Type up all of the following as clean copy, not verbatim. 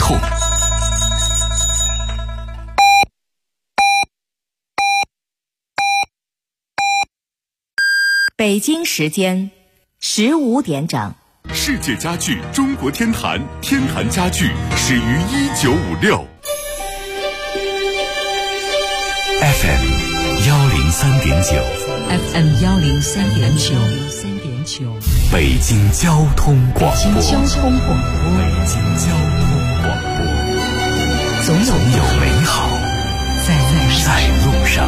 控。 北京时间15点整。 世界家具中国天坛，天坛家具始于1956。FM 103.9 FM 103.9 北京交通广播。 北京交通广播，总有美好在路上。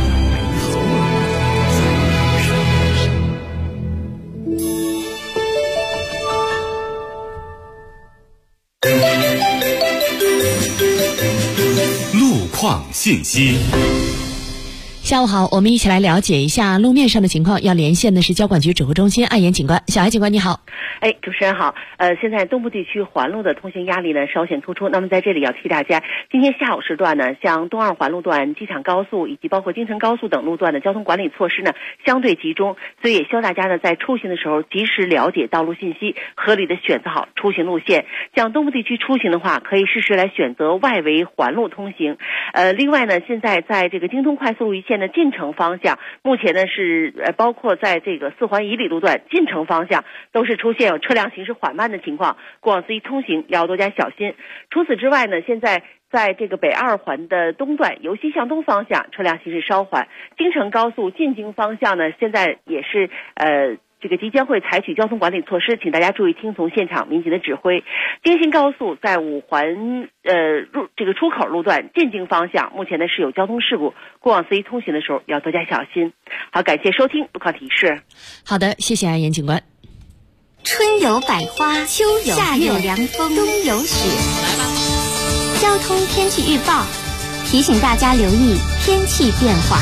路况信息。 下午好，我们一起来了解一下路面上的情况。要连线的是交管局指挥中心安岩警官。小艾警官你好。 主持人好。现在东部地区环路的通行压力呢稍显突出。那么在这里要提大家，今天下午时段呢，像东二环路段、机场高速以及包括京承高速等路段的交通管理措施呢相对集中，所以也希望大家呢在出行的时候及时了解道路信息，合理的选择好出行路线。像东部地区出行的话，可以适时来选择外围环路通行。另外呢，现在在这个京通快速路一线的进城方向，目前呢是包括在这个4环以里路段进城方向都是出现有车辆行驶缓慢的情况，过往司机通行要多加小心。除此之外呢，现在在这个北2环的东段由西向东方向车辆行驶稍缓，京承高速进京方向呢现在也是这个即将会采取交通管理措施，请大家注意听从现场民警的指挥。京新高速在5环这个出口路段进京方向，目前呢是有交通事故，过往司机通行的时候要多加小心。好，感谢收听路况提示。 好的，谢谢安岩警官。 春有百花，秋有夏有凉风，冬有雪。交通天气预报提醒大家留意天气变化。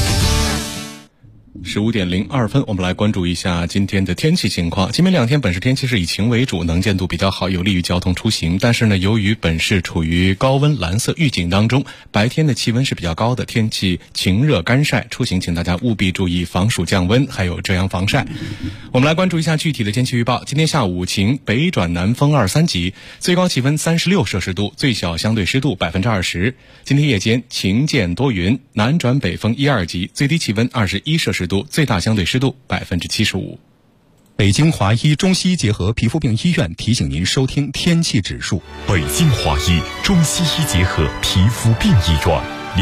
15点02分，我们来关注一下今天的天气情况。今明2天本市天气是以晴为主，能见度比较好，有利于交通出行。但是呢，由于本市处于高温蓝色预警当中，白天的气温是比较高的，天气晴热干晒，出行请大家务必注意防暑降温，还有遮阳防晒。我们来关注一下具体的天气预报。今天下午晴，北转南风2、3级，最高气温36摄氏度，最小相对湿度20%。今天夜间晴见多云，南转北风1、2级，最低气温21摄氏度，最大相对湿度75%。 北京华医中西医结合皮肤病医院提醒您收听天气指数。 北京华医中西医结合皮肤病医院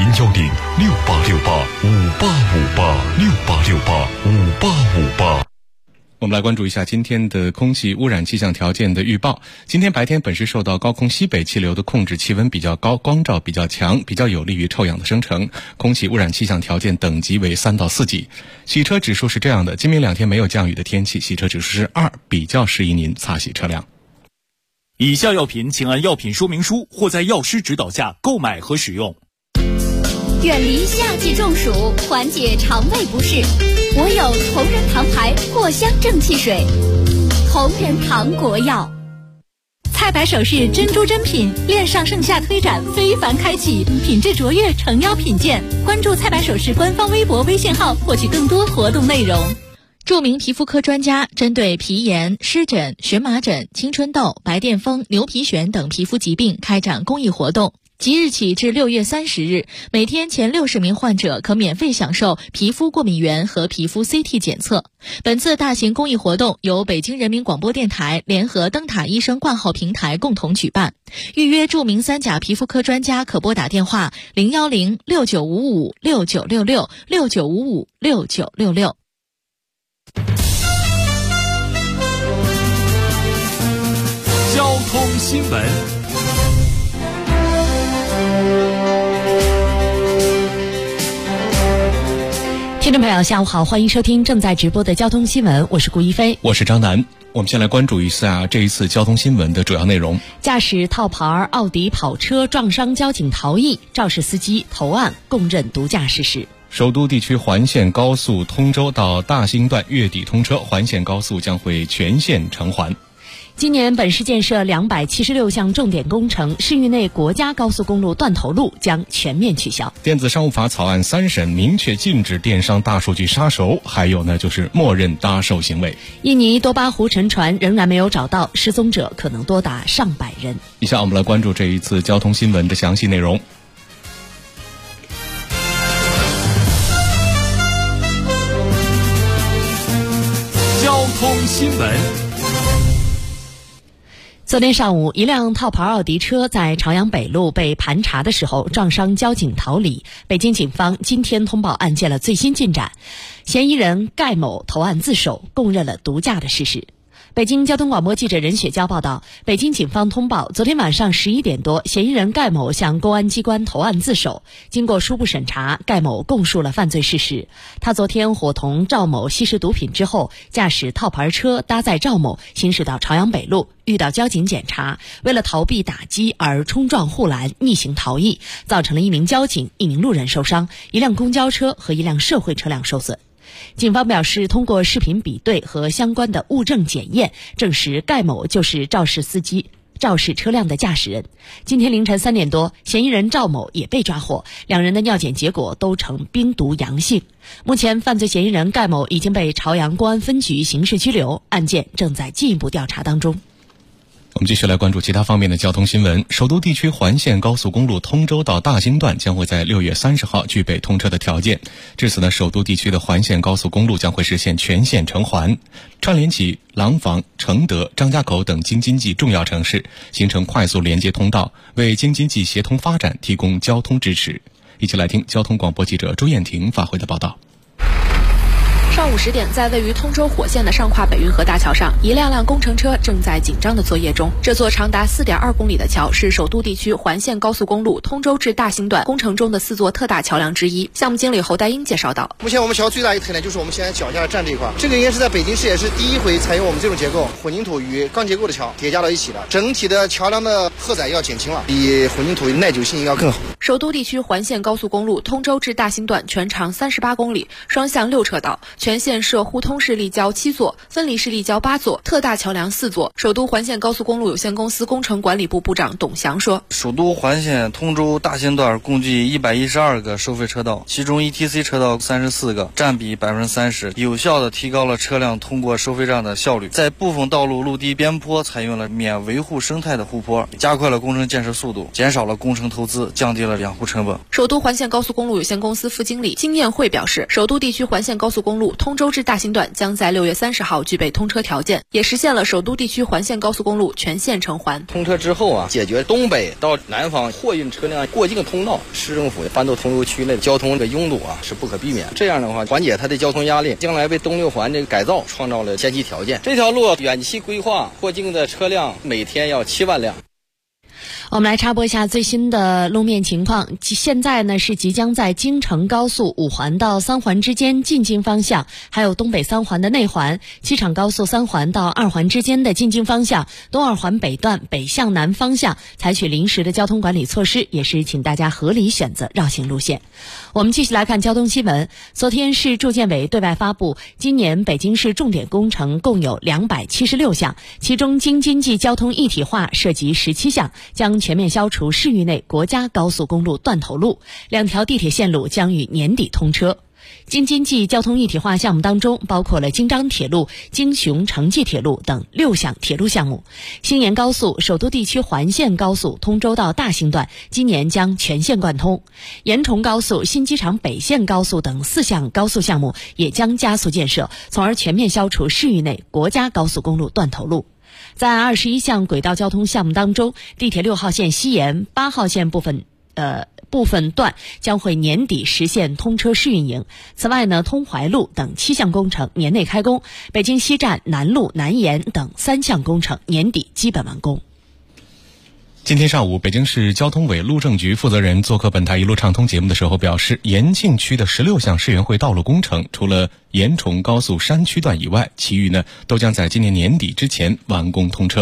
，0106868585858，688585858。 我们来关注一下今天的空气污染气象条件的预报。今天白天本市受到高空西北气流的控制，气温比较高，光照比较强，比较有利于臭氧的生成，空气污染气象条件等级为3到4级。洗车指数是这样的，今明2天没有降雨的天气，洗车指数是2，比较适宜您擦洗车辆。 以下药品请按药品说明书或在药师指导下购买和使用。 远离夏季中暑，缓解肠胃不适，我有同仁堂牌藿香正气水。同仁堂国药。 菜百首饰珍珠珍品恋上盛夏推展非凡开启，品质卓越，诚邀品鉴。关注菜百首饰官方微博微信号，获取更多活动内容。 著名皮肤科专家针对皮炎、湿疹、荨麻疹、青春痘、白癜风、牛皮癣等皮肤疾病开展公益活动。即日起至6月30日，每天前60名患者可免费享受皮肤过敏原和皮肤 CT 检测。本次大型公益活动由北京人民广播电台联合灯塔医生挂号平台共同举办。预约著名3甲皮肤科专家可拨打电话01069556966 69556966。 交通新闻。 听众朋友下午好，欢迎收听正在直播的交通新闻，我是顾一飞， 我是张楠。我们先来关注一下这一次交通新闻的主要内容。 驾驶套牌奥迪跑车撞伤交警逃逸，肇事司机投案供认毒驾驶时。 首都地区环线高速通州到大兴段月底通车，环线高速将会全线偿还。 今年本市建设276项重点工程，市域内国家高速公路断头路将全面取消。 电子商务法草案3审明确禁止电商大数据杀熟，还有呢就是默认搭售行为。 印尼多巴湖沉船仍然没有找到，失踪者可能多达上百人。 以下我们来关注这一次交通新闻的详细内容。 交通新闻。 昨天上午，一辆套牌奥迪车在朝阳北路被盘查的时候撞伤交警逃离。北京警方今天通报案件了最新进展，嫌疑人盖某投案自首，供认了毒驾的事实。北京交通广播记者任雪娇报道，北京警方通报，昨天晚上11点多，嫌疑人盖某向公安机关投案自首。经过初步审查，盖某供述了犯罪事实。他昨天伙同赵某吸食毒品之后，驾驶套牌车搭载赵某行驶到朝阳北路，遇到交警检查，为了逃避打击而冲撞护栏，逆行逃逸，造成了1名交警、1名路人受伤，一辆公交车和一辆社会车辆受损。警方表示，通过视频比对和相关的物证检验，证实盖某就是肇事车辆的驾驶人。今天凌晨3点多，嫌疑人赵某也被抓获，两人的尿检结果都呈冰毒阳性。目前，犯罪嫌疑人盖某已经被朝阳公安分局刑事拘留，案件正在进一步调查当中。 我们继续来关注其他方面的交通新闻。首都地区环线高速公路通州到大兴段将会在6月30号具备通车的条件。至此呢，首都地区的环线高速公路将会实现全线成环，串联起廊坊、承德、张家口等京津冀重要城市，形成快速连接通道，为京津冀协同发展提供交通支持。一起来听交通广播记者朱艳婷发回的报道。 上午10点，在位于通州火线的上跨北运河大桥上，一辆辆工程车正在紧张的作业中。这座长达4.2公里的桥是首都地区环线高速公路通州至大兴段工程中的4座特大桥梁之一。项目经理侯代英介绍道： 目前我们桥最大一个特点就是我们现在脚下站这一块，这个应该是在北京市也是第一回采用我们这种结构，混凝土与钢结构的桥叠加到一起的，整体的桥梁的荷载要减轻了，比混凝土耐久性要更好。 首都地区环线高速公路通州至大兴段全长38公里，双向6车道，全线设互通式立交7座，分离式立交8座，特大桥梁4座。首都环线高速公路有限公司工程管理部部长董翔说： 首都环线通州大兴段共计112个收费车道，其中 ETC 车道34个，占比30%，有效地提高了车辆通过收费站的效率。在部分道路陆地边坡采用了免维护生态的护坡，加快了工程建设速度，减少了工程投资，降低了养护成本。 首都环线高速公路有限公司副经理金燕慧表示，首都地区环线高速公路通州至大兴段将在6月30号具备通车条件，也实现了首都地区环线高速公路全线成环。 通车之后解决东北到南方货运车辆过境的通道，市政府搬到通州区内交通的拥堵是不可避免。这样的话，缓解它的交通压力，将来为东六环这个改造创造了前期条件。这条路远期规划过境的车辆每天要7万辆。 我们来插播一下最新的路面情况。现在呢是即将在京承高速5环到3环之间进京方向，还有东北3环的内环、机场高速3环到2环之间的进京方向，东2环北段北向南方向采取临时的交通管理措施，也是请大家合理选择绕行路线。我们继续来看交通新闻。昨天市住建委对外发布，今年北京市重点工程共有276项，其中京津冀交通一体化涉及17项，将全面消除市域内国家高速公路断头路，2条地铁线路将于年底通车。京津冀交通一体化项目当中，包括了京张铁路、京雄城际铁路等6项铁路项目。兴延高速、首都地区环线高速通州到大兴段今年将全线贯通，延崇高速、新机场北线高速等4项高速项目也将加速建设，从而全面消除市域内国家高速公路断头路。在21项轨道交通项目当中，地铁6号线西延、8号线部分段将会年底实现通车试运营。此外呢，通淮路等7项工程年内开工，北京西站、南路、南延等3项工程年底基本完工。 今天上午，北京市交通委路政局负责人做客本台一路畅通节目的时候表示，延庆区的16项市园会道路工程，除了延崇高速山区段以外，其余呢都将在今年年底之前完工通车。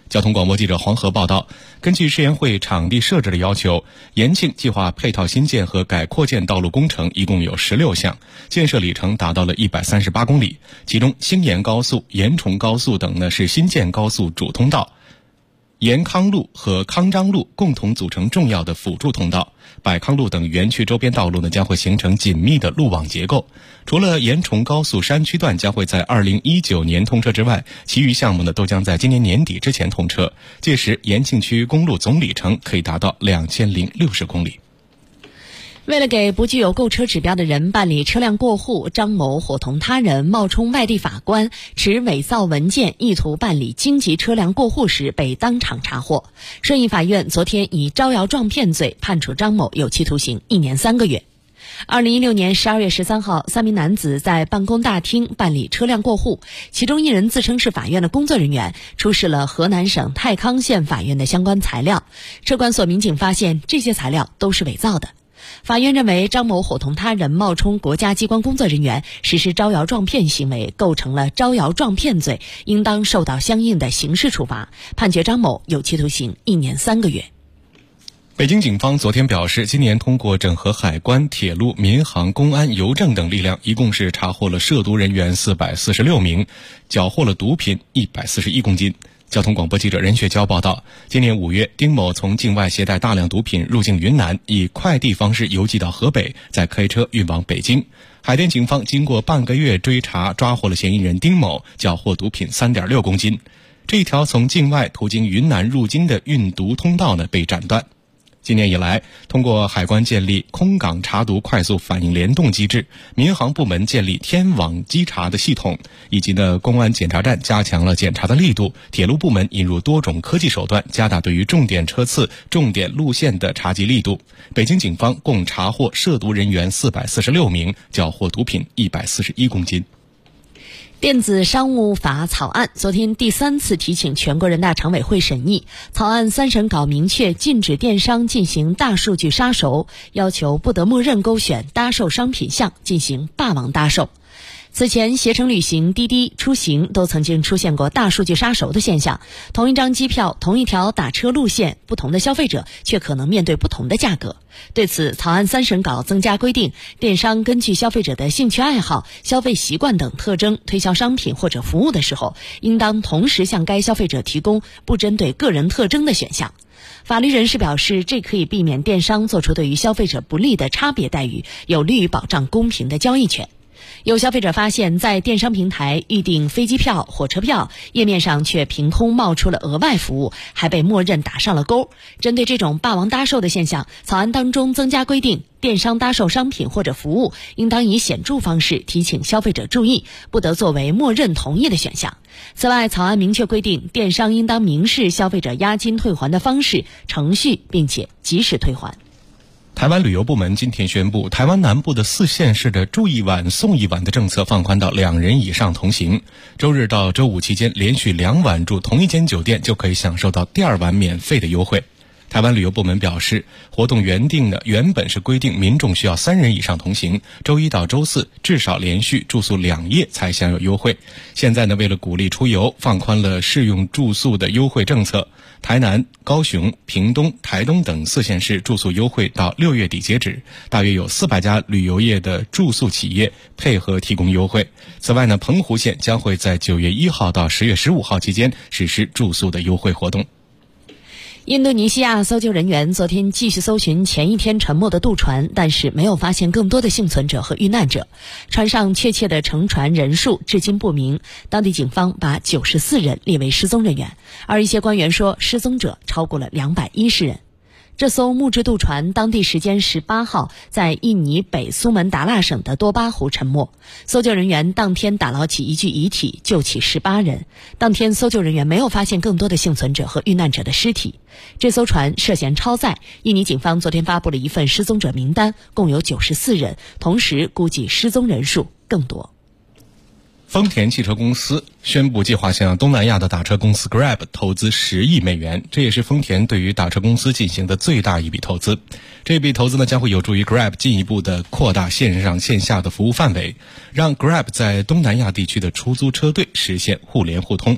交通广播记者黄河报道，根据世园会场地设置的要求，延庆计划配套新建和改扩建道路工程一共有16项，建设里程达到了138公里，其中兴延高速、延崇高速等呢是新建高速主通道，延康路和康章路共同组成重要的辅助通道，百康路等园区周边道路呢将会形成紧密的路网结构。除了延崇高速山区段将会在2019年通车之外，其余项目呢都将在今年年底之前通车，届时延庆区公路总里程可以达到2060公里。 为了给不具有购车指标的人办理车辆过户，张某伙同他人冒充外地法官，持伪造文件意图办理京籍车辆过户时被当场查获。顺义法院昨天以招摇撞骗罪判处张某有期徒刑1年3个月。2016年12月13号，3名男子在办公大厅办理车辆过户，其中一人自称是法院的工作人员，出示了河南省太康县法院的相关材料。车管所民警发现这些材料都是伪造的。法院认为张某伙同他人冒充国家机关工作人员实施招摇撞骗行为，构成了招摇撞骗罪，应当受到相应的刑事处罚，判决张某有期徒刑1年3个月。 北京警方昨天表示，今年通过整合海关、铁路、民航、公安、邮政等力量，一共是查获了涉毒人员446名，缴获了毒品141公斤。交通广播记者任雪娇报道，今年5月，丁某从境外携带大量毒品入境云南，以快递方式邮寄到河北，再开车运往北京。海淀警方经过半个月追查，抓获了嫌疑人丁某，缴获毒品3.6公斤。这一条从境外途经云南入京的运毒通道呢被斩断。今年以来，通过海关建立空港查毒快速反应联动机制，民航部门建立天网稽查的系统，以及呢公安检查站加强了检查的力度，铁路部门引入多种科技手段，加大对于重点车次、重点路线的查缉力度。北京警方共查获涉毒人员446名，缴获毒品141公斤。 电子商务法草案昨天第3次提请全国人大常委会审议。草案3审稿明确禁止电商进行大数据杀熟，要求不得默认勾选搭售商品项进行霸王搭售。此前，携程旅行、滴滴出行都曾经出现过大数据杀熟的现象，同一张机票、同一条打车路线，不同的消费者却可能面对不同的价格。对此，草案3审稿增加规定，电商根据消费者的兴趣爱好、消费习惯等特征推销商品或者服务的时候，应当同时向该消费者提供不针对个人特征的选项。法律人士表示，这可以避免电商做出对于消费者不利的差别待遇，有利于保障公平的交易权。有消费者发现，在电商平台预订飞机票、火车票，页面上却凭空冒出了额外服务，还被默认打上了勾。针对这种霸王搭售的现象，草案当中增加规定，电商搭售商品或者服务应当以显著方式提醒消费者注意，不得作为默认同意的选项。此外，草案明确规定，电商应当明示消费者押金退还的方式、程序，并且及时退还。 台湾旅游部门今天宣布，台湾南部的4县市的住一晚送一晚的政策放宽到2人以上同行。周日到周五期间，连续2晚住同一间酒店就可以享受到第2晚免费的优惠。台湾旅游部门表示，活动原本是规定民众需要3人以上同行，周一到周四至少连续住宿2夜才享有优惠。现在为了鼓励出游，放宽了适用住宿的优惠政策。台南、高雄、屏东、台东等4县市住宿优惠到6月底截止，大约有400家旅游业的住宿企业配合提供优惠。此外澎湖县将会在9月1号到10月15号期间实施住宿的优惠活动。 印度尼西亚搜救人员昨天继续搜寻前一天沉没的渡船，但是没有发现更多的幸存者和遇难者。船上确切的乘船人数至今不明，当地警方把94人列为失踪人员，而一些官员说失踪者超过了210人。这艘木质渡船当地时间18号在印尼北苏门答腊省的多巴湖沉没，搜救人员当天打捞起一具遗体，救起18人。当天搜救人员没有发现更多的幸存者和遇难者的尸体。这艘船涉嫌超载，印尼警方昨天发布了一份失踪者名单，共有94人，同时估计失踪人数更多。 丰田汽车公司宣布计划向东南亚的打车公司 Grab 投资10亿美元，这也是丰田对于打车公司进行的最大一笔投资。这笔投资将会有助于 Grab 进一步的扩大线上线下的服务范围，让 Grab 在东南亚地区的出租车队实现互联互通。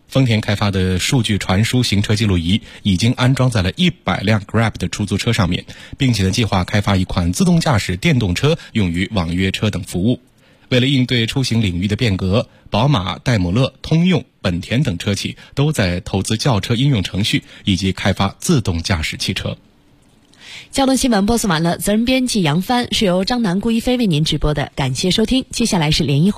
丰田开发的数据传输行车记录仪已经安装在了100辆 Grab 的出租车上面，并且计划开发一款自动驾驶电动车用于网约车等服务。为了应对出行领域的变革，宝马、戴姆勒、通用、本田等车企都在投资轿车应用程序以及开发自动驾驶汽车。 交通新闻播送完了，责任编辑杨帆，是由张楠、顾一飞为您直播的，感谢收听。接下来是联谊会。